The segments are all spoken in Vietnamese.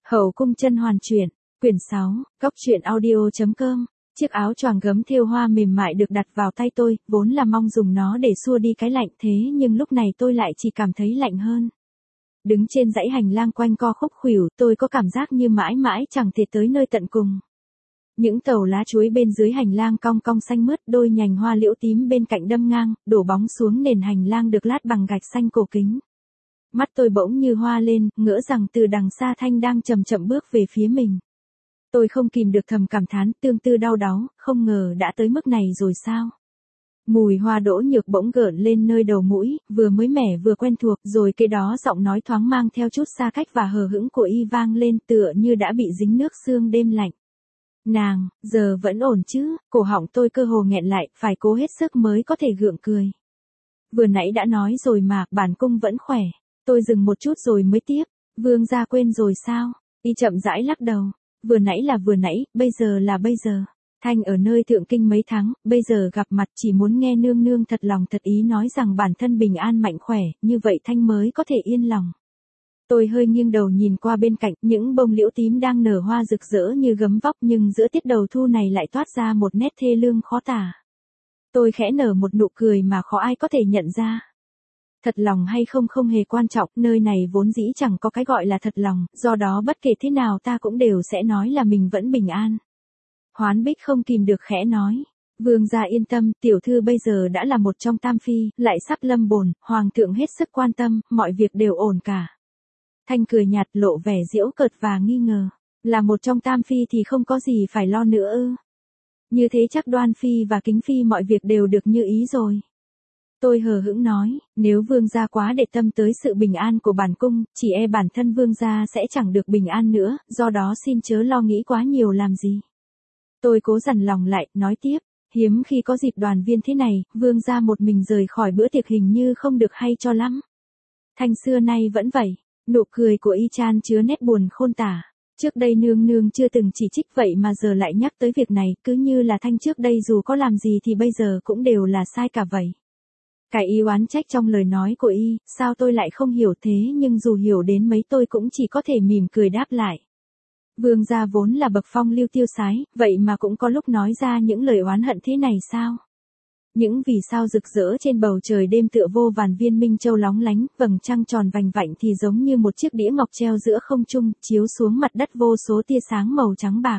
Hậu cung chân hoàn truyện, quyển 6, góc truyện audio.com. Chiếc áo choàng gấm thêu hoa mềm mại được đặt vào tay tôi, vốn là mong dùng nó để xua đi cái lạnh, thế nhưng lúc này tôi lại chỉ cảm thấy lạnh hơn. Đứng trên dãy hành lang quanh co khúc khuỷu, tôi có cảm giác như mãi mãi chẳng thể tới nơi tận cùng. Những tàu lá chuối bên dưới hành lang cong cong xanh mướt, đôi nhành hoa liễu tím bên cạnh đâm ngang, đổ bóng xuống nền hành lang được lát bằng gạch xanh cổ kính. Mắt tôi bỗng như hoa lên, ngỡ rằng từ đằng xa Thanh đang chậm chậm bước về phía mình. Tôi không kìm được thầm cảm thán, tương tư đau đáu, không ngờ đã tới mức này rồi sao? Mùi hoa đỗ nhược bỗng gợn lên nơi đầu mũi, vừa mới mẻ vừa quen thuộc, rồi kế đó giọng nói thoáng mang theo chút xa cách và hờ hững của y vang lên tựa như đã bị dính nước sương đêm lạnh. Nàng, giờ vẫn ổn chứ? Cổ họng tôi cơ hồ nghẹn lại, phải cố hết sức mới có thể gượng cười. Vừa nãy đã nói rồi mà, bản cung vẫn khỏe. Tôi dừng một chút rồi mới tiếp, vương gia quên rồi sao? Y chậm rãi lắc đầu, vừa nãy là vừa nãy, bây giờ là bây giờ. Thanh ở nơi thượng kinh mấy tháng, bây giờ gặp mặt chỉ muốn nghe nương nương thật lòng thật ý nói rằng bản thân bình an mạnh khỏe, như vậy Thanh mới có thể yên lòng. Tôi hơi nghiêng đầu nhìn qua bên cạnh, những bông liễu tím đang nở hoa rực rỡ như gấm vóc nhưng giữa tiết đầu thu này lại toát ra một nét thê lương khó tả. Tôi khẽ nở một nụ cười mà khó ai có thể nhận ra. Thật lòng hay không không hề quan trọng, nơi này vốn dĩ chẳng có cái gọi là thật lòng, do đó bất kể thế nào ta cũng đều sẽ nói là mình vẫn bình an. Hoán Bích không kìm được khẽ nói, vương gia yên tâm, tiểu thư bây giờ đã là một trong tam phi, lại sắp lâm bồn, hoàng thượng hết sức quan tâm, mọi việc đều ổn cả. Thanh cười nhạt lộ vẻ giễu cợt và nghi ngờ, là một trong tam phi thì không có gì phải lo nữa ư? Như thế chắc Đoan phi và Kính phi mọi việc đều được như ý rồi. Tôi hờ hững nói, nếu vương gia quá để tâm tới sự bình an của bản cung, chỉ e bản thân vương gia sẽ chẳng được bình an nữa, do đó xin chớ lo nghĩ quá nhiều làm gì. Tôi cố dằn lòng lại, nói tiếp, hiếm khi có dịp đoàn viên thế này, vương gia một mình rời khỏi bữa tiệc hình như không được hay cho lắm. Thanh xưa nay vẫn vậy, nụ cười của y chan chứa nét buồn khôn tả. Trước đây nương nương chưa từng chỉ trích vậy mà giờ lại nhắc tới việc này, cứ như là Thanh trước đây dù có làm gì thì bây giờ cũng đều là sai cả vậy. Cái ý oán trách trong lời nói của y, sao tôi lại không hiểu thế nhưng dù hiểu đến mấy tôi cũng chỉ có thể mỉm cười đáp lại. Vương gia vốn là bậc phong lưu tiêu sái, vậy mà cũng có lúc nói ra những lời oán hận thế này sao? Những vì sao rực rỡ trên bầu trời đêm tựa vô vàn viên minh châu lóng lánh, vầng trăng tròn vành vạnh thì giống như một chiếc đĩa ngọc treo giữa không trung, chiếu xuống mặt đất vô số tia sáng màu trắng bạc.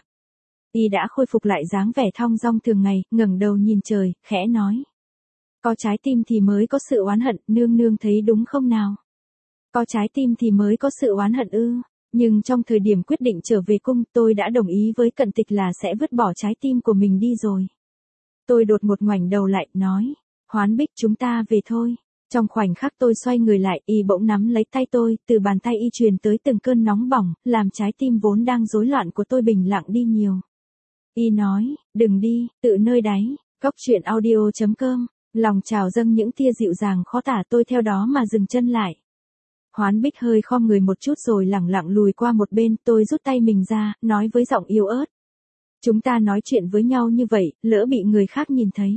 Y đã khôi phục lại dáng vẻ thong dong thường ngày, ngẩng đầu nhìn trời, khẽ nói. Có trái tim thì mới có sự oán hận, nương nương thấy đúng không nào? Có trái tim thì mới có sự oán hận ư? Nhưng trong thời điểm quyết định trở về cung, tôi đã đồng ý với Cận Tịch là sẽ vứt bỏ trái tim của mình đi rồi. Tôi đột ngột ngoảnh đầu lại, nói, Hoán Bích chúng ta về thôi. Trong khoảnh khắc tôi xoay người lại, y bỗng nắm lấy tay tôi, từ bàn tay y truyền tới từng cơn nóng bỏng, làm trái tim vốn đang rối loạn của tôi bình lặng đi nhiều. Y nói, đừng đi, tự nơi đáy, góc truyện audio.com. Lòng trào dâng những tia dịu dàng khó tả, tôi theo đó mà dừng chân lại. Hoán Bích hơi khom người một chút rồi lẳng lặng lùi qua một bên, tôi rút tay mình ra, nói với giọng yếu ớt. Chúng ta nói chuyện với nhau như vậy, lỡ bị người khác nhìn thấy.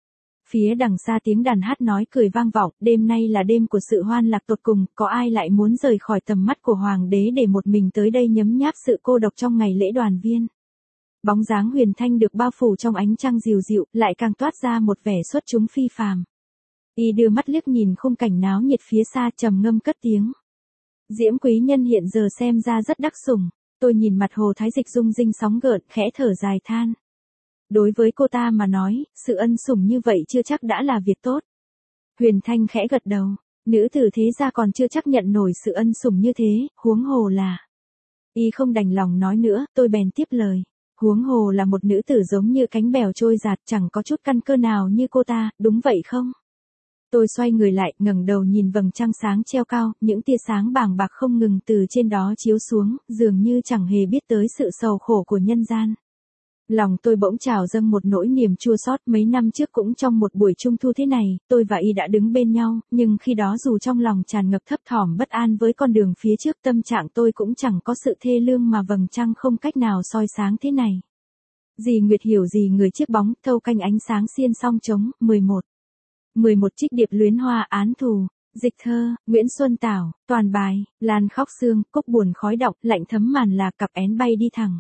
Phía đằng xa tiếng đàn hát nói cười vang vọng, đêm nay là đêm của sự hoan lạc tột cùng, có ai lại muốn rời khỏi tầm mắt của hoàng đế để một mình tới đây nhấm nháp sự cô độc trong ngày lễ đoàn viên. Bóng dáng Huyền Thanh được bao phủ trong ánh trăng dịu dịu, lại càng toát ra một vẻ xuất chúng phi phàm. Y đưa mắt liếc nhìn khung cảnh náo nhiệt phía xa, trầm ngâm cất tiếng. Diễm quý nhân hiện giờ xem ra rất đắc sủng. Tôi nhìn mặt Hồ Thái Dịch rung rinh sóng gợn, khẽ thở dài than. Đối với cô ta mà nói, sự ân sủng như vậy chưa chắc đã là việc tốt. Huyền Thanh khẽ gật đầu, nữ tử thế gia còn chưa chắc nhận nổi sự ân sủng như thế, huống hồ là. Y không đành lòng nói nữa, tôi bèn tiếp lời. Huống hồ là một nữ tử giống như cánh bèo trôi dạt, chẳng có chút căn cơ nào như cô ta, đúng vậy không? Tôi xoay người lại, ngẩng đầu nhìn vầng trăng sáng treo cao, những tia sáng bàng bạc không ngừng từ trên đó chiếu xuống, dường như chẳng hề biết tới sự sầu khổ của nhân gian. Lòng tôi bỗng trào dâng một nỗi niềm chua xót, mấy năm trước cũng trong một buổi trung thu thế này, tôi và y đã đứng bên nhau, nhưng khi đó dù trong lòng tràn ngập thấp thỏm bất an với con đường phía trước, tâm trạng tôi cũng chẳng có sự thê lương mà vầng trăng không cách nào soi sáng thế này. Dì Nguyệt hiểu gì người chiếc bóng, thâu canh ánh sáng xiên song trống, 11 trích điệp luyến hoa án thù. Dịch thơ, Nguyễn Xuân Tảo, toàn bài, Lan khóc sương, cúc buồn khói đọng, lạnh thấm màn là cặp én bay đi thẳng.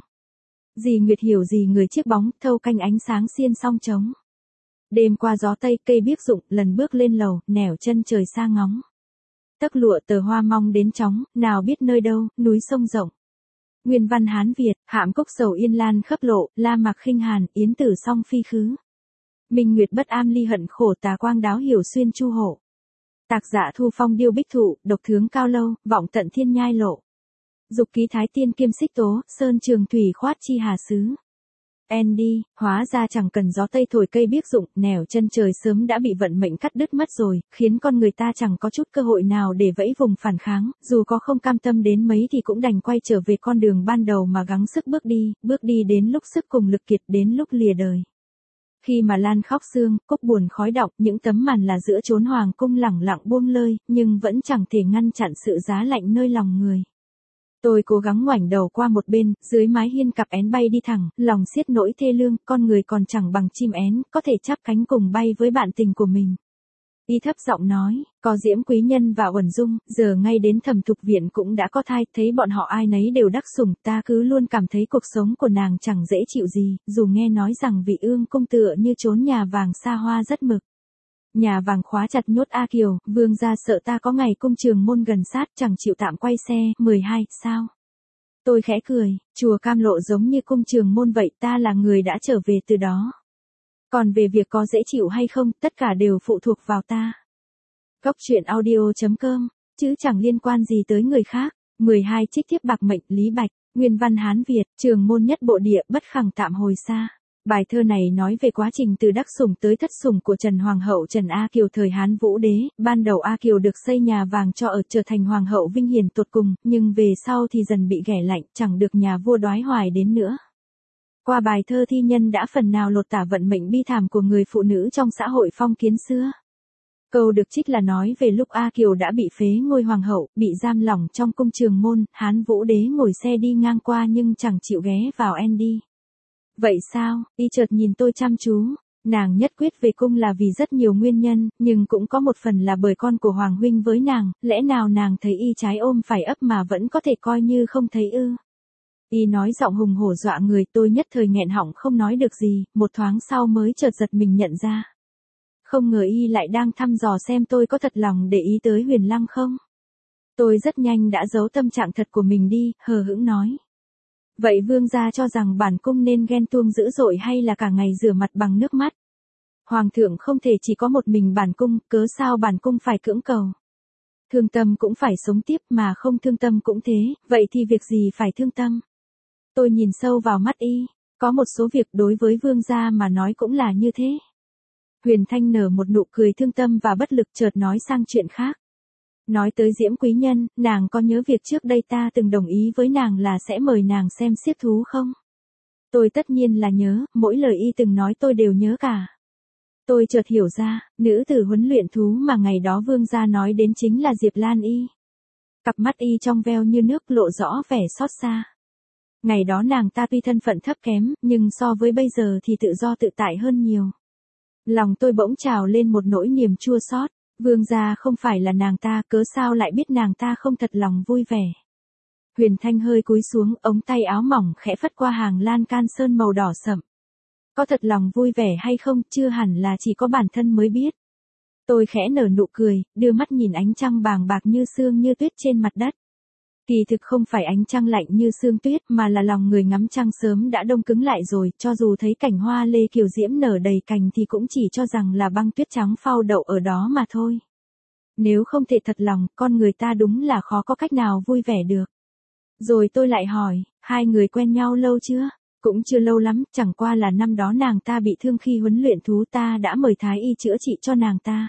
Dì Nguyệt hiểu gì người chiếc bóng, thâu canh ánh sáng xiên song trống. Đêm qua gió tây cây biếc rụng, lần bước lên lầu, nẻo chân trời xa ngóng. Tấc lụa tờ hoa mong đến chóng, nào biết nơi đâu, núi sông rộng. Nguyên văn Hán Việt, hạm cốc sầu yên lan khấp lộ, la mạc khinh hàn, yến tử song phi khứ. Minh Nguyệt bất am ly hận khổ tà quang đáo hiểu xuyên chu hộ. Tạc dạ thu phong điêu bích thụ, độc thướng cao lâu, vọng tận thiên nhai lộ. Dục ký thái tiên kiêm xích tố, sơn trường thủy khoát chi hà xứ. Andy, hóa ra chẳng cần gió tây thổi cây biếc rụng, nẻo chân trời sớm đã bị vận mệnh cắt đứt mất rồi, khiến con người ta chẳng có chút cơ hội nào để vẫy vùng phản kháng, dù có không cam tâm đến mấy thì cũng đành quay trở về con đường ban đầu mà gắng sức bước đi đến lúc sức cùng lực kiệt, đến lúc lìa đời. Khi mà Lan khóc sương, cúc buồn khói đọng, những tấm màn là giữa chốn hoàng cung lẳng lặng buông lơi, nhưng vẫn chẳng thể ngăn chặn sự giá lạnh nơi lòng người. Tôi cố gắng ngoảnh đầu qua một bên, dưới mái hiên cặp én bay đi thẳng, lòng xiết nỗi thê lương, con người còn chẳng bằng chim én, có thể chắp cánh cùng bay với bạn tình của mình. Y thấp giọng nói, có Diễm Quý Nhân và Uẩn Dung, giờ ngay đến Thẩm Thục Viện cũng đã có thai, thấy bọn họ ai nấy đều đắc sủng, ta cứ luôn cảm thấy cuộc sống của nàng chẳng dễ chịu gì, dù nghe nói rằng vị ương cung tựa như trốn nhà vàng xa hoa rất mực. Nhà vàng khóa chặt nhốt A Kiều, vương gia sợ ta có ngày cung trường môn gần sát chẳng chịu tạm quay xe, 12, sao? Tôi khẽ cười, chùa Cam Lộ giống như cung trường môn vậy, ta là người đã trở về từ đó. Còn về việc có dễ chịu hay không, tất cả đều phụ thuộc vào ta. Góc truyện audio.com, chứ chẳng liên quan gì tới người khác. 12 trích tiếp bạc mệnh, Lý Bạch, nguyên văn Hán Việt, trường môn nhất bộ địa, bất khẳng tạm hồi xa. Bài thơ này nói về quá trình từ đắc sủng tới thất sủng của Trần Hoàng hậu Trần A Kiều thời Hán Vũ Đế, ban đầu A Kiều được xây nhà vàng cho ở trở thành hoàng hậu vinh hiển tột cùng, nhưng về sau thì dần bị ghẻ lạnh, chẳng được nhà vua đoái hoài đến nữa. Qua bài thơ thi nhân đã phần nào lột tả vận mệnh bi thảm của người phụ nữ trong xã hội phong kiến xưa. Câu được trích là nói về lúc A Kiều đã bị phế ngôi hoàng hậu, bị giam lỏng trong cung trường môn, Hán Vũ Đế ngồi xe đi ngang qua nhưng chẳng chịu ghé vào Andy. Vậy sao? Y chợt nhìn tôi chăm chú. Nàng nhất quyết về cung là vì rất nhiều nguyên nhân, nhưng cũng có một phần là bởi con của Hoàng huynh với nàng, lẽ nào nàng thấy y trái ôm phải ấp mà vẫn có thể coi như không thấy ư? Y nói giọng hùng hổ dọa người, tôi nhất thời nghẹn họng không nói được gì, một thoáng sau mới chợt giật mình nhận ra. Không ngờ y lại đang thăm dò xem tôi có thật lòng để ý tới Huyền Lăng không? Tôi rất nhanh đã giấu tâm trạng thật của mình đi, hờ hững nói. Vậy vương gia cho rằng bản cung nên ghen tuông dữ dội hay là cả ngày rửa mặt bằng nước mắt? Hoàng thượng không thể chỉ có một mình bản cung, cớ sao bản cung phải cưỡng cầu? Thương tâm cũng phải sống tiếp mà không thương tâm cũng thế, vậy thì việc gì phải thương tâm? Tôi nhìn sâu vào mắt y, có một số việc đối với vương gia mà nói cũng là như thế. Huyền Thanh nở một nụ cười thương tâm và bất lực, chợt nói sang chuyện khác. Nói tới Diễm Quý Nhân, nàng có nhớ việc trước đây ta từng đồng ý với nàng là sẽ mời nàng xem xiếc thú không? Tôi tất nhiên là nhớ, mỗi lời y từng nói tôi đều nhớ cả. Tôi chợt hiểu ra, nữ tử huấn luyện thú mà ngày đó vương gia nói đến chính là Diệp Lan Y. Cặp mắt y trong veo như nước, lộ rõ vẻ xót xa. Ngày đó nàng ta tuy thân phận thấp kém, nhưng so với bây giờ thì tự do tự tại hơn nhiều. Lòng tôi bỗng trào lên một nỗi niềm chua xót. Vương gia không phải là nàng ta, cớ sao lại biết nàng ta không thật lòng vui vẻ. Huyền Thanh hơi cúi xuống, ống tay áo mỏng khẽ phất qua hàng lan can sơn màu đỏ sậm. Có thật lòng vui vẻ hay không, chưa hẳn là chỉ có bản thân mới biết. Tôi khẽ nở nụ cười, đưa mắt nhìn ánh trăng bàng bạc như sương như tuyết trên mặt đất. Kỳ thực không phải ánh trăng lạnh như sương tuyết mà là lòng người ngắm trăng sớm đã đông cứng lại rồi, cho dù thấy cảnh hoa lê kiều diễm nở đầy cành thì cũng chỉ cho rằng là băng tuyết trắng phao đậu ở đó mà thôi. Nếu không thể thật lòng, con người ta đúng là khó có cách nào vui vẻ được. Rồi tôi lại hỏi, hai người quen nhau lâu chưa? Cũng chưa lâu lắm, chẳng qua là năm đó nàng ta bị thương khi huấn luyện thú, ta đã mời thái y chữa trị cho nàng ta.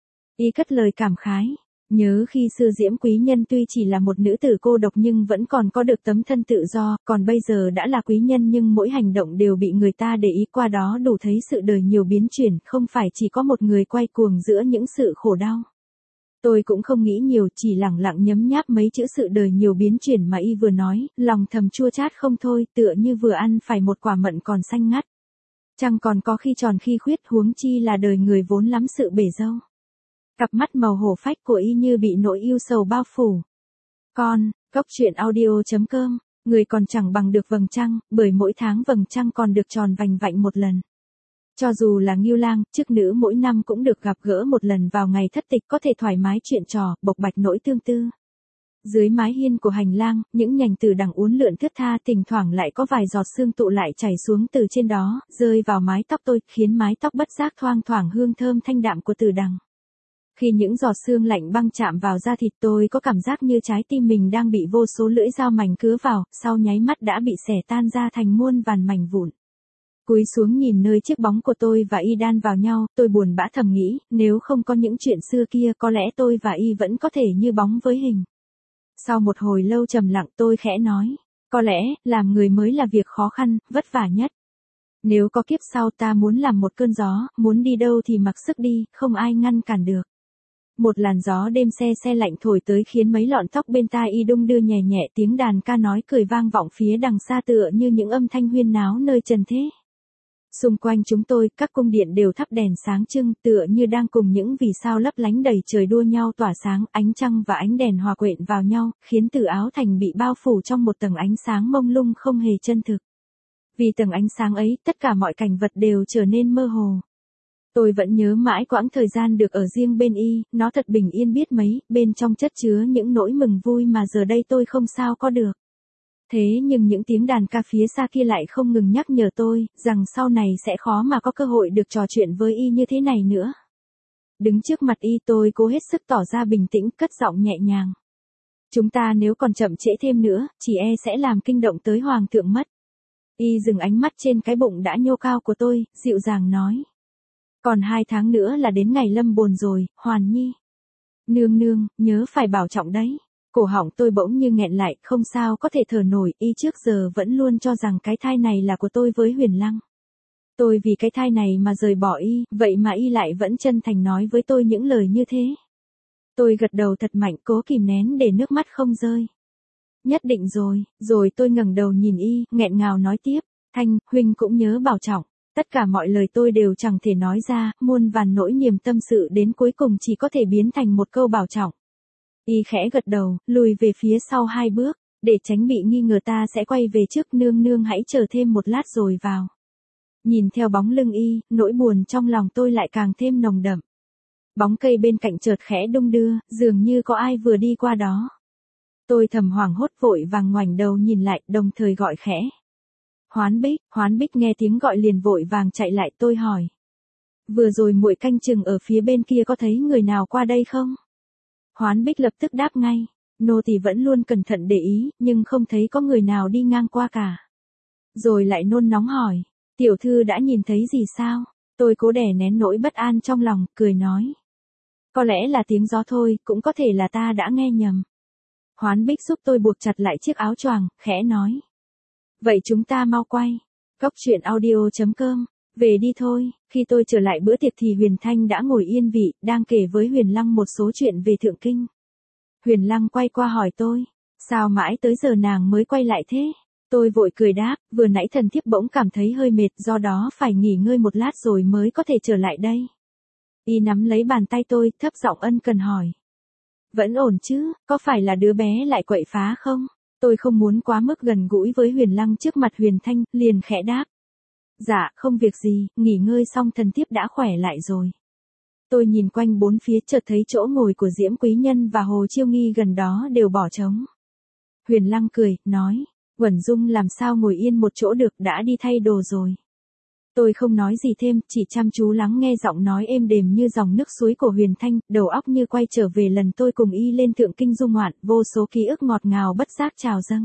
Y cất lời cảm khái. Nhớ khi xưa Diễm Quý Nhân tuy chỉ là một nữ tử cô độc nhưng vẫn còn có được tấm thân tự do, còn bây giờ đã là quý nhân nhưng mỗi hành động đều bị người ta để ý, qua đó đủ thấy sự đời nhiều biến chuyển, không phải chỉ có một người quay cuồng giữa những sự khổ đau. Tôi cũng không nghĩ nhiều, chỉ lẳng lặng nhấm nháp mấy chữ sự đời nhiều biến chuyển mà y vừa nói, lòng thầm chua chát không thôi, tựa như vừa ăn phải một quả mận còn xanh ngắt. Chẳng còn có khi tròn khi khuyết, huống chi là đời người vốn lắm sự bể dâu. Cặp mắt màu hổ phách của y như bị nỗi yêu sầu bao phủ. Con, Cốc truyện audio.com, người còn chẳng bằng được vầng trăng, bởi mỗi tháng vầng trăng còn được tròn vành vạnh một lần. Cho dù là Ngưu Lang, chức nữ mỗi năm cũng được gặp gỡ một lần vào ngày thất tịch, có thể thoải mái chuyện trò, bộc bạch nỗi tương tư. Dưới mái hiên của hành lang, những nhành từ đằng uốn lượn thướt tha, thỉnh thoảng lại có vài giọt sương tụ lại chảy xuống từ trên đó, rơi vào mái tóc tôi, khiến mái tóc bất giác thoang thoảng hương thơm thanh đạm của từ đằng. Khi những giọt sương lạnh băng chạm vào da thịt, tôi có cảm giác như trái tim mình đang bị vô số lưỡi dao mảnh cứa vào, sau nháy mắt đã bị xẻ tan ra thành muôn vàn mảnh vụn. Cúi xuống nhìn nơi chiếc bóng của tôi và y đan vào nhau, tôi buồn bã thầm nghĩ, nếu không có những chuyện xưa kia có lẽ tôi và y vẫn có thể như bóng với hình. Sau một hồi lâu trầm lặng, tôi khẽ nói, có lẽ, làm người mới là việc khó khăn, vất vả nhất. Nếu có kiếp sau ta muốn làm một cơn gió, muốn đi đâu thì mặc sức đi, không ai ngăn cản được. Một làn gió đêm se lạnh thổi tới khiến mấy lọn tóc bên tai y đung đưa nhẹ nhẹ, tiếng đàn ca nói cười vang vọng phía đằng xa tựa như những âm thanh huyên náo nơi trần thế. Xung quanh chúng tôi, các cung điện đều thắp đèn sáng trưng, tựa như đang cùng những vì sao lấp lánh đầy trời đua nhau tỏa sáng, ánh trăng và ánh đèn hòa quyện vào nhau, khiến Tử Áo Thành bị bao phủ trong một tầng ánh sáng mông lung không hề chân thực. Vì tầng ánh sáng ấy, tất cả mọi cảnh vật đều trở nên mơ hồ. Tôi vẫn nhớ mãi quãng thời gian được ở riêng bên y, nó thật bình yên biết mấy, bên trong chất chứa những nỗi mừng vui mà giờ đây tôi không sao có được. Thế nhưng những tiếng đàn ca phía xa kia lại không ngừng nhắc nhở tôi, rằng sau này sẽ khó mà có cơ hội được trò chuyện với y như thế này nữa. Đứng trước mặt y, tôi cố hết sức tỏ ra bình tĩnh, cất giọng nhẹ nhàng. Chúng ta nếu còn chậm trễ thêm nữa, chỉ e sẽ làm kinh động tới hoàng thượng mất. Y dừng ánh mắt trên cái bụng đã nhô cao của tôi, dịu dàng nói. Còn 2 tháng nữa là đến ngày lâm bồn rồi, Hoàn Nhi. Nương nương, nhớ phải bảo trọng đấy. Cổ họng tôi bỗng như nghẹn lại, không sao có thể thở nổi, y trước giờ vẫn luôn cho rằng cái thai này là của tôi với Huyền Lăng. Tôi vì cái thai này mà rời bỏ y, vậy mà y lại vẫn chân thành nói với tôi những lời như thế. Tôi gật đầu thật mạnh, cố kìm nén để nước mắt không rơi. Nhất định rồi tôi ngẩng đầu nhìn y, nghẹn ngào nói tiếp, Thanh, huynh cũng nhớ bảo trọng. Tất cả mọi lời tôi đều chẳng thể nói ra, muôn vàn nỗi niềm tâm sự đến cuối cùng chỉ có thể biến thành một câu bảo trọng. Y khẽ gật đầu, lùi về phía sau 2 bước, để tránh bị nghi ngờ ta sẽ quay về trước. Nương nương hãy chờ thêm một lát rồi vào. Nhìn theo bóng lưng y, nỗi buồn trong lòng tôi lại càng thêm nồng đậm. Bóng cây bên cạnh chợt khẽ đung đưa, dường như có ai vừa đi qua đó. Tôi thầm hoảng hốt vội vàng ngoảnh đầu nhìn lại, đồng thời gọi khẽ. Hoán Bích nghe tiếng gọi liền vội vàng chạy lại. Tôi hỏi. Vừa rồi muội canh chừng ở phía bên kia có thấy người nào qua đây không? Hoán Bích lập tức đáp ngay. Nô tỳ vẫn luôn cẩn thận để ý, nhưng không thấy có người nào đi ngang qua cả. Rồi lại nôn nóng hỏi. Tiểu thư đã nhìn thấy gì sao? Tôi cố đè nén nỗi bất an trong lòng, cười nói. Có lẽ là tiếng gió thôi, cũng có thể là ta đã nghe nhầm. Hoán Bích giúp tôi buộc chặt lại chiếc áo choàng, khẽ nói. Vậy chúng ta mau quay. Cốc truyện audio.com, về đi thôi. Khi tôi trở lại bữa tiệc thì Huyền Thanh đã ngồi yên vị, đang kể với Huyền Lăng một số chuyện về Thượng Kinh. Huyền Lăng quay qua hỏi tôi, sao mãi tới giờ nàng mới quay lại thế? Tôi vội cười đáp, vừa nãy thần thiếp bỗng cảm thấy hơi mệt, do đó phải nghỉ ngơi một lát rồi mới có thể trở lại đây. Y nắm lấy bàn tay tôi, thấp giọng ân cần hỏi. Vẫn ổn chứ, có phải là đứa bé lại quậy phá không? Tôi không muốn quá mức gần gũi với Huyền Lăng trước mặt Huyền Thanh, liền khẽ đáp. Dạ, không việc gì, nghỉ ngơi xong thần thiếp đã khỏe lại rồi. Tôi nhìn quanh bốn phía chợt thấy chỗ ngồi của Diễm Quý Nhân và Hồ Chiêu Nghi gần đó đều bỏ trống. Huyền Lăng cười, nói, Uẩn Dung làm sao ngồi yên một chỗ được, đã đi thay đồ rồi. Tôi không nói gì thêm, chỉ chăm chú lắng nghe giọng nói êm đềm như dòng nước suối của Huyền Thanh, đầu óc như quay trở về lần tôi cùng y lên Thượng Kinh du ngoạn, vô số ký ức ngọt ngào bất giác trào dâng.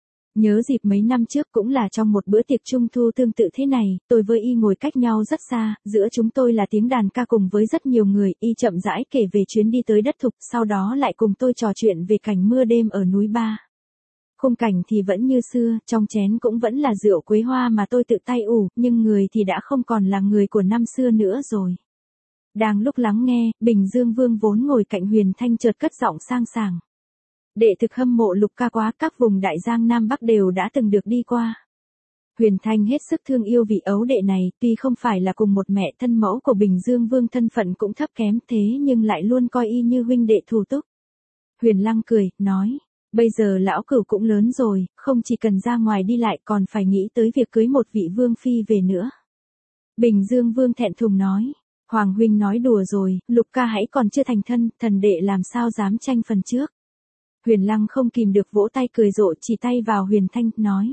Nhớ dịp mấy năm trước cũng là trong một bữa tiệc trung thu tương tự thế này, tôi với y ngồi cách nhau rất xa, giữa chúng tôi là tiếng đàn ca cùng với rất nhiều người, y chậm rãi kể về chuyến đi tới đất Thục, sau đó lại cùng tôi trò chuyện về cảnh mưa đêm ở núi Ba. Khung cảnh thì vẫn như xưa, trong chén cũng vẫn là rượu quế hoa mà tôi tự tay ủ, nhưng người thì đã không còn là người của năm xưa nữa rồi. Đang lúc lắng nghe, Bình Dương Vương vốn ngồi cạnh Huyền Thanh chợt cất giọng sang sảng. Đệ thực hâm mộ Lục ca quá, các vùng đại giang Nam Bắc đều đã từng được đi qua. Huyền Thanh hết sức thương yêu vị ấu đệ này, tuy không phải là cùng một mẹ thân mẫu của Bình Dương Vương thân phận cũng thấp kém thế nhưng lại luôn coi y như huynh đệ thù túc. Huyền Lăng cười, nói, bây giờ lão cửu cũng lớn rồi, không chỉ cần ra ngoài đi lại còn phải nghĩ tới việc cưới một vị vương phi về nữa. Bình Dương Vương thẹn thùng nói, Hoàng huynh nói đùa rồi, Lục ca hãy còn chưa thành thân, thần đệ làm sao dám tranh phần trước. Huyền Lăng không kìm được vỗ tay cười rộ chỉ tay vào Huyền Thanh, nói.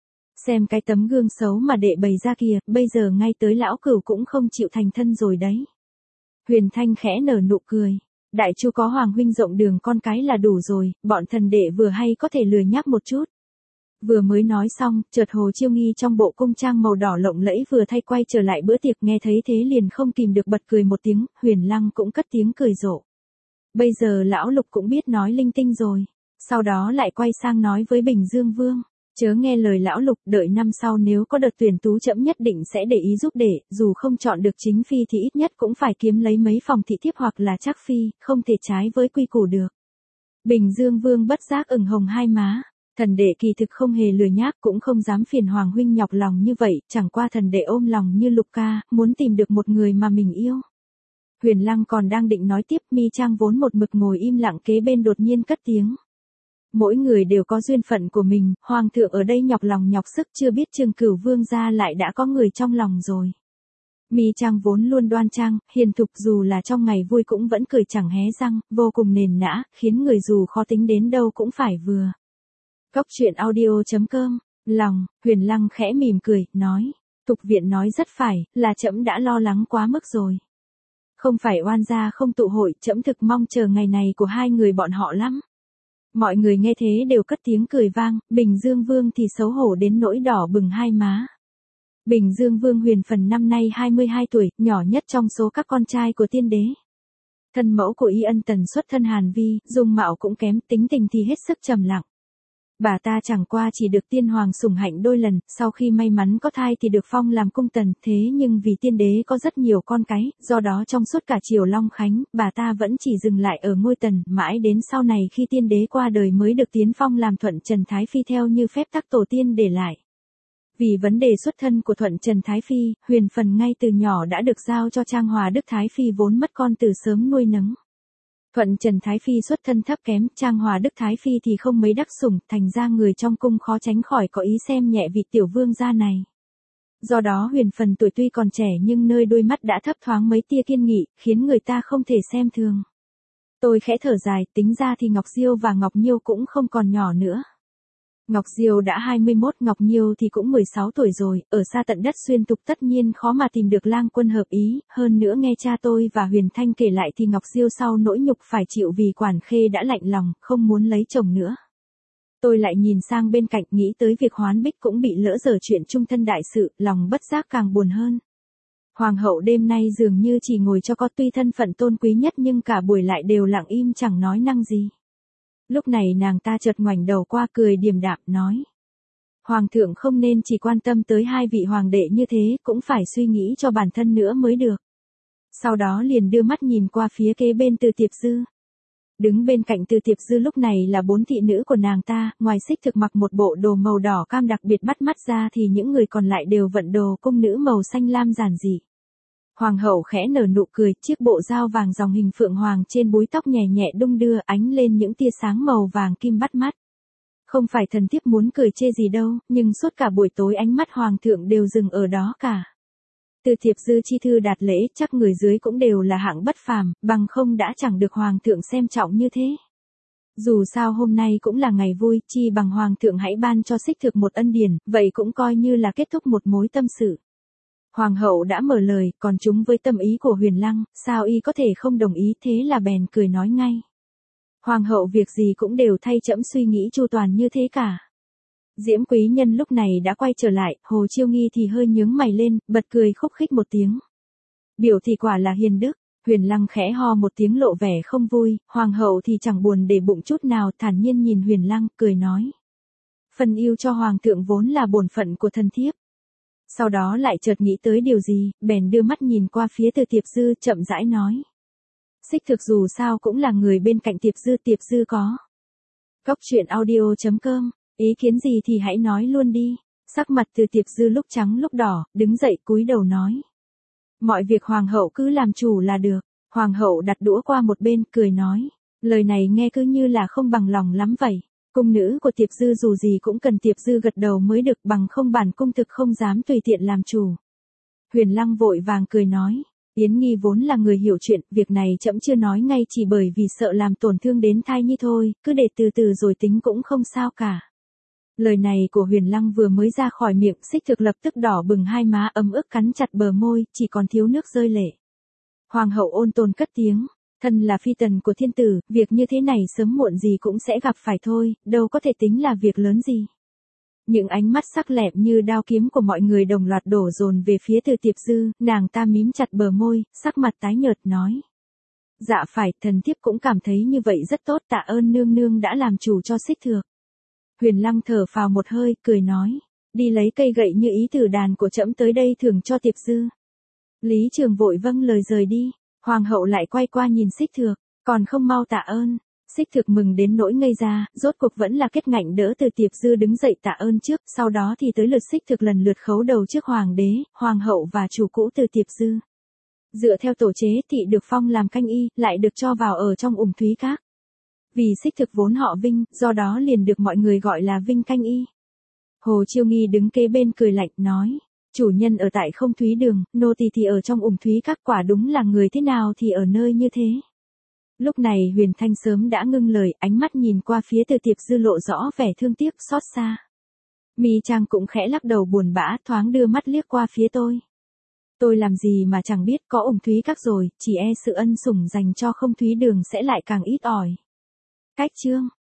Xem cái tấm gương xấu mà đệ bày ra kìa, bây giờ ngay tới lão cửu cũng không chịu thành thân rồi đấy. Huyền Thanh khẽ nở nụ cười. Đại chu có Hoàng huynh rộng đường con cái là đủ rồi, bọn thần đệ vừa hay có thể lười nhác một chút. Vừa mới nói xong, chợt Hồ Chiêu Nghi trong bộ cung trang màu đỏ lộng lẫy vừa thay quay trở lại bữa tiệc nghe thấy thế liền không kìm được bật cười một tiếng, Huyền Lăng cũng cất tiếng cười rộ. Bây giờ lão Lục cũng biết nói linh tinh rồi, sau đó lại quay sang nói với Bình Dương Vương, chớ nghe lời lão Lục, đợi năm sau nếu có đợt tuyển tú trẫm nhất định sẽ để ý giúp đệ, dù không chọn được chính phi thì ít nhất cũng phải kiếm lấy mấy phòng thị thiếp hoặc là trác phi, không thể trái với quy củ được. Bình Dương Vương bất giác ửng hồng hai má. Thần đệ kỳ thực không hề lười nhác cũng không dám phiền Hoàng huynh nhọc lòng như vậy, chẳng qua thần đệ ôm lòng như Lục ca, muốn tìm được một người mà mình yêu. Huyền Lăng còn đang định nói tiếp, Mi Trang vốn một mực ngồi im lặng kế bên đột nhiên cất tiếng. Mỗi người đều có duyên phận của mình, Hoàng thượng ở đây nhọc lòng nhọc sức chưa biết Trường Cửu Vương gia lại đã có người trong lòng rồi. Mi Trang vốn luôn đoan trang, hiền thục dù là trong ngày vui cũng vẫn cười chẳng hé răng, vô cùng nền nã, khiến người dù khó tính đến đâu cũng phải vừa. Cóc truyện audio.com, lòng, Huyền Lăng khẽ mỉm cười, nói, Thục viện nói rất phải, là trẫm đã lo lắng quá mức rồi. Không phải oan gia không tụ hội, trẫm thực mong chờ ngày này của hai người bọn họ lắm. Mọi người nghe thế đều cất tiếng cười vang, Bình Dương Vương thì xấu hổ đến nỗi đỏ bừng hai má. Bình Dương Vương Huyền Phần năm nay 22 tuổi, nhỏ nhất trong số các con trai của tiên đế. Thân mẫu của Y Ân Tần xuất thân Hàn Vi, dung mạo cũng kém, tính tình thì hết sức trầm lặng. Bà ta chẳng qua chỉ được tiên hoàng sủng hạnh đôi lần, sau khi may mắn có thai thì được phong làm cung tần, thế nhưng vì tiên đế có rất nhiều con cái, do đó trong suốt cả triều Long Khánh, bà ta vẫn chỉ dừng lại ở ngôi tần, mãi đến sau này khi tiên đế qua đời mới được tiến phong làm Thuận Trần Thái Phi theo như phép tắc tổ tiên để lại. Vì vấn đề xuất thân của Thuận Trần Thái Phi, Huyền Phần ngay từ nhỏ đã được giao cho Trang Hòa Đức Thái Phi vốn mất con từ sớm nuôi nấng. Thuận Trần Thái Phi xuất thân thấp kém, Trang Hòa Đức Thái Phi thì không mấy đắc sủng, thành ra người trong cung khó tránh khỏi có ý xem nhẹ vị tiểu vương gia này. Do đó Huyền Phần tuổi tuy còn trẻ nhưng nơi đôi mắt đã thấp thoáng mấy tia kiên nghị, khiến người ta không thể xem thường. Tôi khẽ thở dài, tính ra thì Ngọc Diêu và Ngọc Nhiêu cũng không còn nhỏ nữa. Ngọc Diêu đã 21, Ngọc Nhiêu thì cũng 16 tuổi rồi, ở xa tận đất xuyên tục tất nhiên khó mà tìm được lang quân hợp ý, hơn nữa nghe cha tôi và Huyền Thanh kể lại thì Ngọc Diêu sau nỗi nhục phải chịu vì Quản Khê đã lạnh lòng, không muốn lấy chồng nữa. Tôi lại nhìn sang bên cạnh nghĩ tới việc Hoán Bích cũng bị lỡ dở chuyện chung thân đại sự, lòng bất giác càng buồn hơn. Hoàng hậu đêm nay dường như chỉ ngồi cho có tuy thân phận tôn quý nhất nhưng cả buổi lại đều lặng im chẳng nói năng gì. Lúc này nàng ta chợt ngoảnh đầu qua cười điềm đạm nói. Hoàng thượng không nên chỉ quan tâm tới hai vị hoàng đệ như thế, cũng phải suy nghĩ cho bản thân nữa mới được. Sau đó liền đưa mắt nhìn qua phía kế bên Từ Tiệp Dư. Đứng bên cạnh Từ Tiệp Dư lúc này là 4 thị nữ của nàng ta, ngoài Xích Thực mặc một bộ đồ màu đỏ cam đặc biệt bắt mắt ra thì những người còn lại đều vận đồ cung nữ màu xanh lam giản dị. Hoàng hậu khẽ nở nụ cười, chiếc bộ dao vàng dòng hình phượng hoàng trên búi tóc nhẹ nhẹ đung đưa ánh lên những tia sáng màu vàng kim bắt mắt. Không phải thần thiếp muốn cười chê gì đâu, nhưng suốt cả buổi tối ánh mắt hoàng thượng đều dừng ở đó cả. Từ Thiệp Dư chi thư đạt lễ, chắc người dưới cũng đều là hạng bất phàm, bằng không đã chẳng được hoàng thượng xem trọng như thế. Dù sao hôm nay cũng là ngày vui, chi bằng hoàng thượng hãy ban cho Xích Thực một ân điển, vậy cũng coi như là kết thúc một mối tâm sự. Hoàng hậu đã mở lời, còn chúng với tâm ý của Huyền Lăng, sao y có thể không đồng ý, thế là bèn cười nói ngay. Hoàng hậu việc gì cũng đều thay trẫm suy nghĩ chu toàn như thế cả. Diễm quý nhân lúc này đã quay trở lại, Hồ Chiêu Nghi thì hơi nhướng mày lên, bật cười khúc khích một tiếng. Biểu thì quả là hiền đức. Huyền Lăng khẽ ho một tiếng lộ vẻ không vui, hoàng hậu thì chẳng buồn để bụng chút nào, thản nhiên nhìn Huyền Lăng, cười nói. Phần yêu cho hoàng thượng vốn là bổn phận của thần thiếp. Sau đó lại chợt nghĩ tới điều gì, bèn đưa mắt nhìn qua phía Từ Tiệp Dư, chậm rãi nói. Xích Thực dù sao cũng là người bên cạnh Tiệp Dư có. Cóc truyện audio.com, ý kiến gì thì hãy nói luôn đi. Sắc mặt Từ Tiệp Dư lúc trắng lúc đỏ, đứng dậy cúi đầu nói. Mọi việc hoàng hậu cứ làm chủ là được. Hoàng hậu đặt đũa qua một bên, cười nói. Lời này nghe cứ như là không bằng lòng lắm vậy. Cung nữ của Tiệp Dư dù gì cũng cần Tiệp Dư gật đầu mới được, bằng không bản cung thực không dám tùy tiện làm chủ. Huyền Lăng vội vàng cười nói. Yến Nghi vốn là người hiểu chuyện, việc này trẫm chưa nói ngay chỉ bởi vì sợ làm tổn thương đến thai nhi thôi, cứ để từ từ rồi tính cũng không sao cả. Lời này của Huyền Lăng vừa mới ra khỏi miệng, Xích Thực lập tức đỏ bừng hai má, ấm ức cắn chặt bờ môi, chỉ còn thiếu nước rơi lệ. Hoàng hậu ôn tồn cất tiếng. Thân là phi tần của thiên tử, việc như thế này sớm muộn gì cũng sẽ gặp phải thôi, đâu có thể tính là việc lớn gì. Những ánh mắt sắc lẹm như đao kiếm của mọi người đồng loạt đổ dồn về phía Từ Tiệp Dư, nàng ta mím chặt bờ môi, sắc mặt tái nhợt nói. Dạ phải, thần thiếp cũng cảm thấy như vậy rất tốt, tạ ơn nương nương đã làm chủ cho Xích Thược. Huyền Lăng thở phào một hơi, cười nói. Đi lấy cây gậy như ý tử đàn của trẫm tới đây thưởng cho Tiệp Dư. Lý Trường vội vâng lời rời đi. Hoàng hậu lại quay qua nhìn Xích Thược, còn không mau tạ ơn. Xích Thực mừng đến nỗi ngây ra, rốt cuộc vẫn là Kết Ngạnh đỡ Từ Tiệp Dư đứng dậy tạ ơn trước, sau đó thì tới lượt Xích Thực lần lượt khấu đầu trước hoàng đế, hoàng hậu và chủ cũ Từ Tiệp Dư. Dựa theo tổ chế thị được phong làm canh y, lại được cho vào ở trong Thúy Các. Vì Xích Thực vốn họ Vinh, do đó liền được mọi người gọi là Vinh canh y. Hồ Chiêu Nghi đứng kế bên cười lạnh nói. Chủ nhân ở tại Không Thúy Đường, nô tỳ thì ở trong Thúy Các, quả đúng là người thế nào thì ở nơi như thế. Lúc này Huyền Thanh sớm đã ngưng lời, ánh mắt nhìn qua phía Từ Tiệp Dư lộ rõ vẻ thương tiếc xót xa. Mi Trang cũng khẽ lắc đầu buồn bã, thoáng đưa mắt liếc qua phía tôi. Tôi làm gì mà chẳng biết, có Thúy Các rồi, chỉ e sự ân sủng dành cho Không Thúy Đường sẽ lại càng ít ỏi. Cách chương